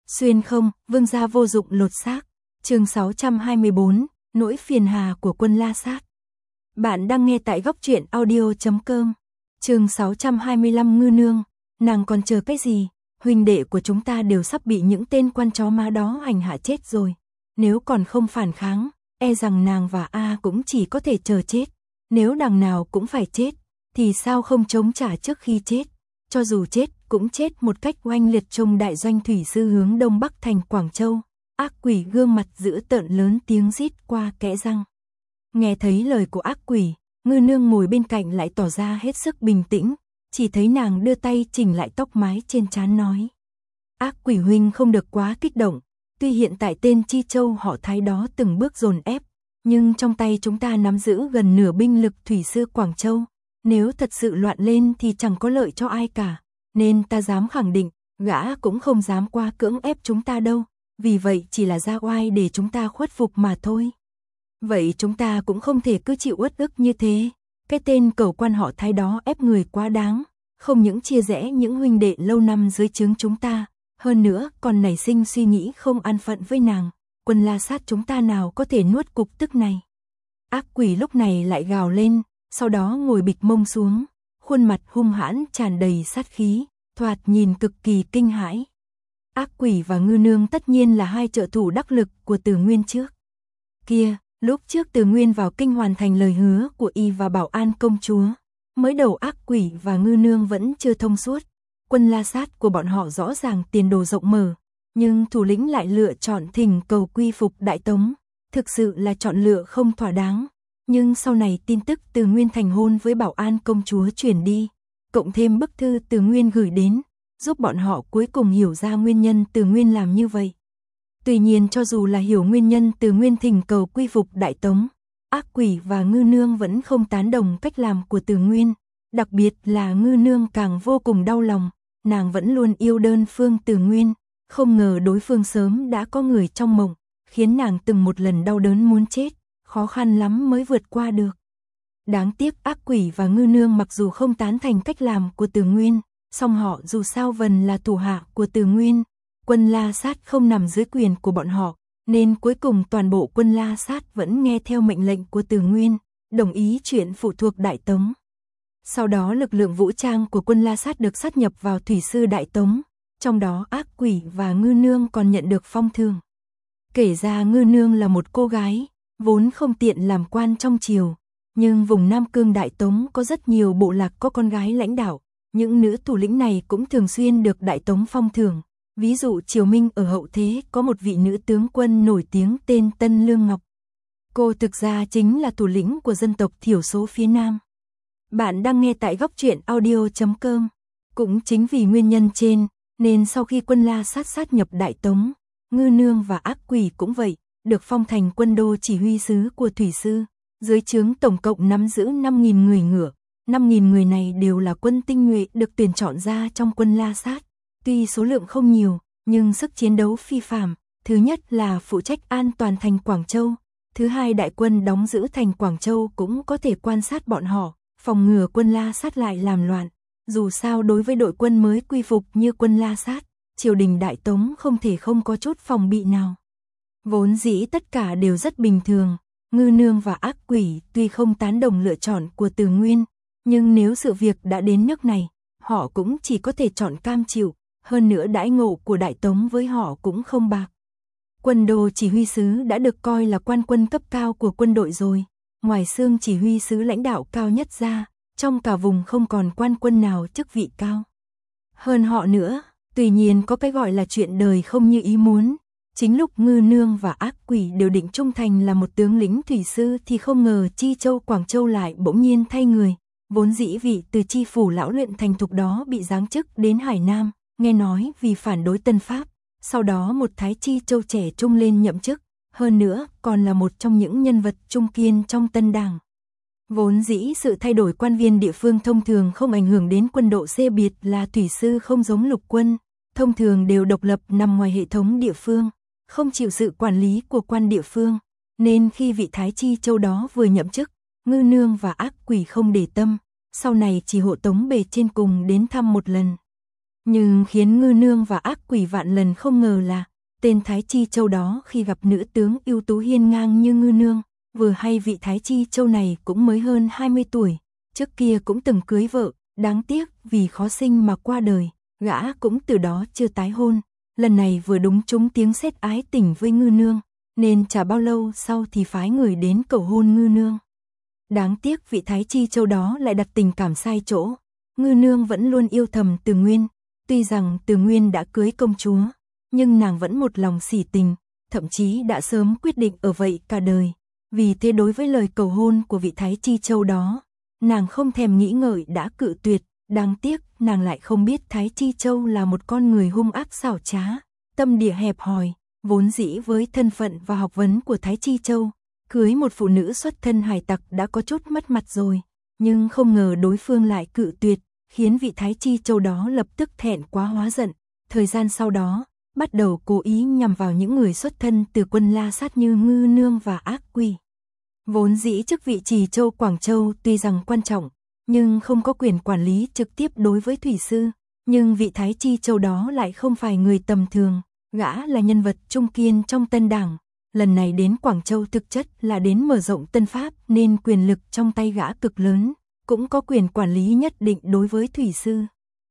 Xuyên không, vương gia vô dụng lột xác. Chương 624, nỗi phiền hà của quân La Sát. Bạn đang nghe tại góc audio.com. Chương 625 Ngư Nương, nàng còn chờ cái gì? Huynh đệ của chúng ta đều sắp bị những tên quan chó má đó hành hạ chết rồi. Nếu còn không phản kháng, e rằng nàng và A cũng chỉ có thể chờ chết. Nếu đằng nào cũng phải chết, thì sao không chống trả trước khi chết? Cho dù chết, cũng chết một cách oanh liệt. Trong đại doanh thủy sư hướng đông bắc thành Quảng Châu, ác quỷ gương mặt dữ tợn lớn tiếng rít qua kẽ răng. Nghe thấy lời của ác quỷ, Ngư Nương ngồi bên cạnh lại tỏ ra hết sức bình tĩnh, chỉ thấy nàng đưa tay chỉnh lại tóc mái trên trán nói. Ác quỷ huynh không được quá kích động, tuy hiện tại tên Chi Châu họ Thái đó từng bước dồn ép, nhưng trong tay chúng ta nắm giữ gần nửa binh lực thủy sư Quảng Châu. Nếu thật sự loạn lên thì chẳng có lợi cho ai cả, nên ta dám khẳng định, gã cũng không dám qua cưỡng ép chúng ta đâu, vì vậy chỉ là ra oai để chúng ta khuất phục mà thôi. Vậy chúng ta cũng không thể cứ chịu uất ức như thế, cái tên cẩu quan họ Thái đó ép người quá đáng, không những chia rẽ những huynh đệ lâu năm dưới trướng chúng ta, hơn nữa còn nảy sinh suy nghĩ không an phận với nàng, quân La Sát chúng ta nào có thể nuốt cục tức này. Ác quỷ lúc này lại gào lên, sau đó ngồi bịch mông xuống, khuôn mặt hung hãn tràn đầy sát khí, thoạt nhìn cực kỳ kinh hãi. Ác quỷ và Ngư Nương tất nhiên là hai trợ thủ đắc lực của Từ Nguyên trước kia, lúc trước Từ Nguyên vào kinh hoàn thành lời hứa của y và Bảo An công chúa, mới đầu ác quỷ và Ngư Nương vẫn chưa thông suốt, quân La Sát của bọn họ rõ ràng tiền đồ rộng mở, nhưng thủ lĩnh lại lựa chọn thỉnh cầu quy phục Đại Tống, thực sự là chọn lựa không thỏa đáng. Nhưng sau này tin tức Từ Nguyên thành hôn với Bảo An công chúa truyền đi, cộng thêm bức thư Từ Nguyên gửi đến, giúp bọn họ cuối cùng hiểu ra nguyên nhân Từ Nguyên làm như vậy. Tuy nhiên cho dù là hiểu nguyên nhân Từ Nguyên thỉnh cầu quy phục Đại Tống, ác quỷ và Ngư Nương vẫn không tán đồng cách làm của Từ Nguyên, đặc biệt là Ngư Nương càng vô cùng đau lòng, nàng vẫn luôn yêu đơn phương Từ Nguyên, không ngờ đối phương sớm đã có người trong mộng, khiến nàng từng một lần đau đớn muốn chết, khó khăn lắm mới vượt qua được. Đáng tiếc ác quỷ và Ngư Nương mặc dù không tán thành cách làm của Từ Nguyên, song họ dù sao vẫn là thủ hạ của Từ Nguyên, quân La Sát không nằm dưới quyền của bọn họ, nên cuối cùng toàn bộ quân La Sát vẫn nghe theo mệnh lệnh của Từ Nguyên, đồng ý chuyện phụ thuộc Đại Tống. Sau đó lực lượng vũ trang của quân La Sát được sát nhập vào thủy sư Đại Tống, trong đó ác quỷ và Ngư Nương còn nhận được phong thưởng. Kể ra Ngư Nương là một cô gái, vốn không tiện làm quan trong triều, nhưng vùng Nam Cương Đại Tống có rất nhiều bộ lạc có con gái lãnh đạo, những nữ thủ lĩnh này cũng thường xuyên được Đại Tống phong thưởng. Ví dụ Triều Minh ở hậu thế có một vị nữ tướng quân nổi tiếng tên Tân Lương Ngọc. Cô thực ra chính là thủ lĩnh của dân tộc thiểu số phía Nam. Bạn đang nghe tại góc audio.com. Cũng chính vì nguyên nhân trên, nên sau khi quân La Sát sát nhập Đại Tống, Ngư Nương và ác quỷ cũng vậy, được phong thành quân đô chỉ huy sứ của thủy sư, dưới trướng tổng cộng nắm giữ 5.000 người ngựa, 5.000 người này đều là quân tinh nhuệ được tuyển chọn ra trong quân La Sát, tuy số lượng không nhiều, nhưng sức chiến đấu phi phàm, thứ nhất là phụ trách an toàn thành Quảng Châu, thứ hai đại quân đóng giữ thành Quảng Châu cũng có thể quan sát bọn họ, phòng ngừa quân La Sát lại làm loạn, dù sao đối với đội quân mới quy phục như quân La Sát, triều đình Đại Tống không thể không có chút phòng bị nào. Vốn dĩ tất cả đều rất bình thường, Ngư Nương và ác quỷ tuy không tán đồng lựa chọn của Từ Nguyên, nhưng nếu sự việc đã đến nước này, họ cũng chỉ có thể chọn cam chịu, hơn nữa đãi ngộ của Đại Tống với họ cũng không bạc. Quân đô chỉ huy sứ đã được coi là quan quân cấp cao của quân đội rồi, ngoài xương chỉ huy sứ lãnh đạo cao nhất ra, trong cả vùng không còn quan quân nào chức vị cao hơn họ nữa. Tuy nhiên có cái gọi là chuyện đời không như ý muốn. Chính lúc Ngư Nương và ác quỷ đều định trung thành là một tướng lĩnh thủy sư thì không ngờ Chi Châu Quảng Châu lại bỗng nhiên thay người. Vốn dĩ vị từ chi phủ lão luyện thành thục đó bị giáng chức đến Hải Nam, nghe nói vì phản đối Tân Pháp. Sau đó một Thái Chi Châu trẻ trung lên nhậm chức, hơn nữa còn là một trong những nhân vật trung kiên trong Tân Đảng. Vốn dĩ sự thay đổi quan viên địa phương thông thường không ảnh hưởng đến quân độ, C biệt là thủy sư không giống lục quân, thông thường đều độc lập nằm ngoài hệ thống địa phương, không chịu sự quản lý của quan địa phương, nên khi vị Thái Chi Châu đó vừa nhậm chức, Ngư Nương và ác quỷ không để tâm, sau này chỉ hộ tống bề trên cùng đến thăm một lần. Nhưng khiến Ngư Nương và ác quỷ vạn lần không ngờ là, tên Thái Chi Châu đó khi gặp nữ tướng ưu tú hiên ngang như Ngư Nương, vừa hay vị Thái Chi Châu này cũng mới hơn 20 tuổi, trước kia cũng từng cưới vợ, đáng tiếc vì khó sinh mà qua đời, gã cũng từ đó chưa tái hôn, lần này vừa đúng trúng tiếng sét ái tình với Ngư Nương, nên chả bao lâu sau thì phái người đến cầu hôn Ngư Nương. Đáng tiếc vị Thái Chi Châu đó lại đặt tình cảm sai chỗ, Ngư Nương vẫn luôn yêu thầm Từ Nguyên, tuy rằng Từ Nguyên đã cưới công chúa, nhưng nàng vẫn một lòng sỉ tình, thậm chí đã sớm quyết định ở vậy cả đời. Vì thế đối với lời cầu hôn của vị Thái Chi Châu đó, nàng không thèm nghĩ ngợi đã cự tuyệt, đáng tiếc nàng lại không biết Thái Chi Châu là một con người hung ác xảo trá, tâm địa hẹp hòi, vốn dĩ với thân phận và học vấn của Thái Chi Châu, cưới một phụ nữ xuất thân hải tặc đã có chút mất mặt rồi, nhưng không ngờ đối phương lại cự tuyệt, khiến vị Thái Chi Châu đó lập tức thẹn quá hóa giận, thời gian sau đó, bắt đầu cố ý nhằm vào những người xuất thân từ quân La Sát như Ngư Nương và ác quỷ. Vốn dĩ chức vị Trì Châu Quảng Châu tuy rằng quan trọng, nhưng không có quyền quản lý trực tiếp đối với thủy sư, nhưng vị Thái Chi Châu đó lại không phải người tầm thường, gã là nhân vật trung kiên trong Tân Đảng, lần này đến Quảng Châu thực chất là đến mở rộng Tân Pháp nên quyền lực trong tay gã cực lớn, cũng có quyền quản lý nhất định đối với thủy sư.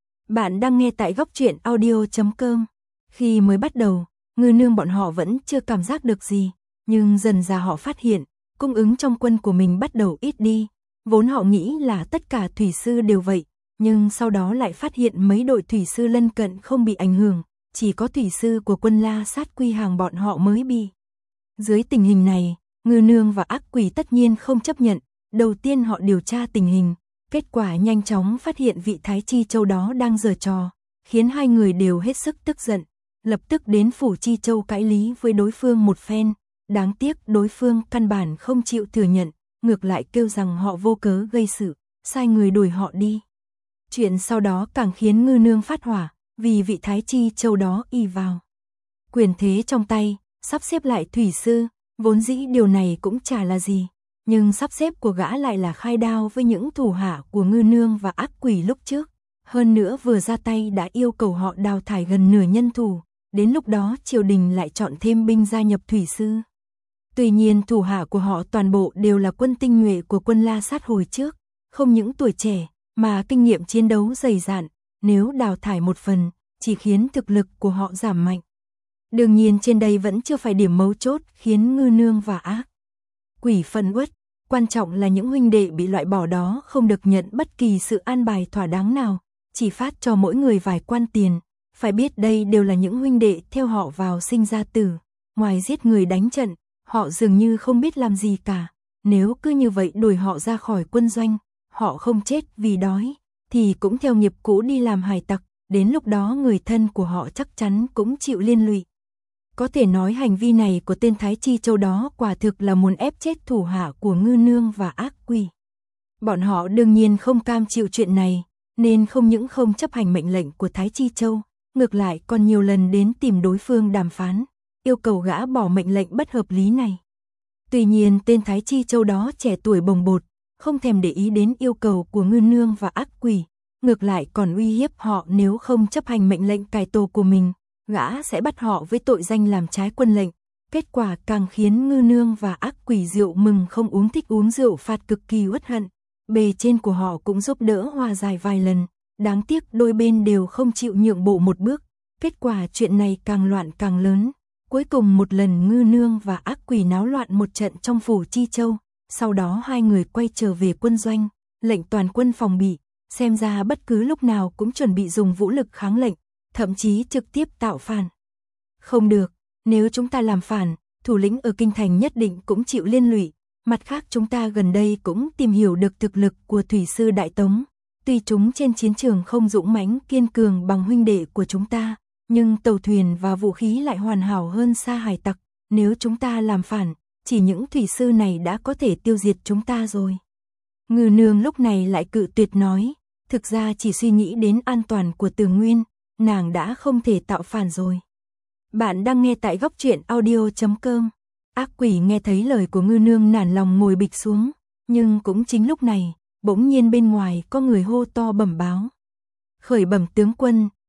Bạn đang nghe tại góc truyện audio.com. Khi mới bắt đầu, Ngư Nương bọn họ vẫn chưa cảm giác được gì, nhưng dần ra họ phát hiện, cung ứng trong quân của mình bắt đầu ít đi, vốn họ nghĩ là tất cả thủy sư đều vậy, nhưng sau đó lại phát hiện mấy đội thủy sư lân cận không bị ảnh hưởng, chỉ có thủy sư của quân La Sát quy hàng bọn họ mới bị. Dưới tình hình này, Ngư Nương và ác quỷ tất nhiên không chấp nhận, đầu tiên họ điều tra tình hình, kết quả nhanh chóng phát hiện vị Thái Chi Châu đó đang giở trò, khiến hai người đều hết sức tức giận, lập tức đến phủ Chi Châu cãi lý với đối phương một phen, đáng tiếc đối phương căn bản không chịu thừa nhận, ngược lại kêu rằng họ vô cớ gây sự, sai người đuổi họ đi. Chuyện sau đó càng khiến Ngư Nương phát hỏa, vì vị Thái Chi Châu đó ỷ vào quyền thế trong tay, sắp xếp lại thủy sư, vốn dĩ điều này cũng chả là gì, nhưng sắp xếp của gã lại là khai đao với những thủ hạ của Ngư Nương và ác quỷ lúc trước, hơn nữa vừa ra tay đã yêu cầu họ đào thải gần nửa nhân thủ, đến lúc đó triều đình lại chọn thêm binh gia nhập thủy sư. Tuy nhiên thủ hạ của họ toàn bộ đều là quân tinh nhuệ của quân La Sát hồi trước, không những tuổi trẻ mà kinh nghiệm chiến đấu dày dạn, nếu đào thải một phần, chỉ khiến thực lực của họ giảm mạnh. Đương nhiên trên đây vẫn chưa phải điểm mấu chốt khiến Ngư Nương và ác quỷ phân uất, quan trọng là những huynh đệ bị loại bỏ đó không được nhận bất kỳ sự an bài thỏa đáng nào, chỉ phát cho mỗi người vài quan tiền, phải biết đây đều là những huynh đệ theo họ vào sinh ra tử, ngoài giết người đánh trận, họ dường như không biết làm gì cả, nếu cứ như vậy đuổi họ ra khỏi quân doanh, họ không chết vì đói, thì cũng theo nghiệp cũ đi làm hải tặc, đến lúc đó người thân của họ chắc chắn cũng chịu liên lụy. Có thể nói hành vi này của tên Thái Chi Châu đó quả thực là muốn ép chết thủ hạ của Ngư Nương và ác quỷ. Bọn họ đương nhiên không cam chịu chuyện này, nên không những không chấp hành mệnh lệnh của Thái Chi Châu, ngược lại còn nhiều lần đến tìm đối phương đàm phán, yêu cầu gã bỏ mệnh lệnh bất hợp lý này. Tuy nhiên tên Thái Chi Châu đó trẻ tuổi bồng bột, không thèm để ý đến yêu cầu của Ngư Nương và ác quỷ, ngược lại còn uy hiếp họ nếu không chấp hành mệnh lệnh cải tổ của mình, gã sẽ bắt họ với tội danh làm trái quân lệnh. Kết quả càng khiến Ngư Nương và ác quỷ rượu mừng không uống, thích uống rượu phạt cực kỳ uất hận. Bề trên của họ cũng giúp đỡ hòa giải vài lần, đáng tiếc đôi bên đều không chịu nhượng bộ một bước. Kết quả chuyện này càng loạn càng lớn. Cuối cùng một lần Ngư Nương và ác quỷ náo loạn một trận trong phủ Chi Châu, sau đó hai người quay trở về quân doanh, lệnh toàn quân phòng bị, xem ra bất cứ lúc nào cũng chuẩn bị dùng vũ lực kháng lệnh, thậm chí trực tiếp tạo phản. Không được, nếu chúng ta làm phản, thủ lĩnh ở kinh thành nhất định cũng chịu liên lụy. Mặt khác chúng ta gần đây cũng tìm hiểu được thực lực của thủy sư Đại Tống, tuy chúng trên chiến trường không dũng mãnh kiên cường bằng huynh đệ của chúng ta, nhưng tàu thuyền và vũ khí lại hoàn hảo hơn xa hải tặc, nếu chúng ta làm phản, chỉ những thủy sư này đã có thể tiêu diệt chúng ta rồi. Ngư Nương lúc này lại cự tuyệt nói, thực ra chỉ suy nghĩ đến an toàn của Từ Nguyên, nàng đã không thể tạo phản rồi. Bạn đang nghe tại góc truyện audio.com. Ác quỷ nghe thấy lời của Ngư Nương nản lòng ngồi bịch xuống, nhưng cũng chính lúc này, bỗng nhiên bên ngoài có người hô to bẩm báo. Khởi bẩm tướng quân,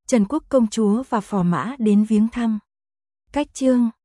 Trần Quốc công chúa và phò mã đến viếng thăm. Cách chương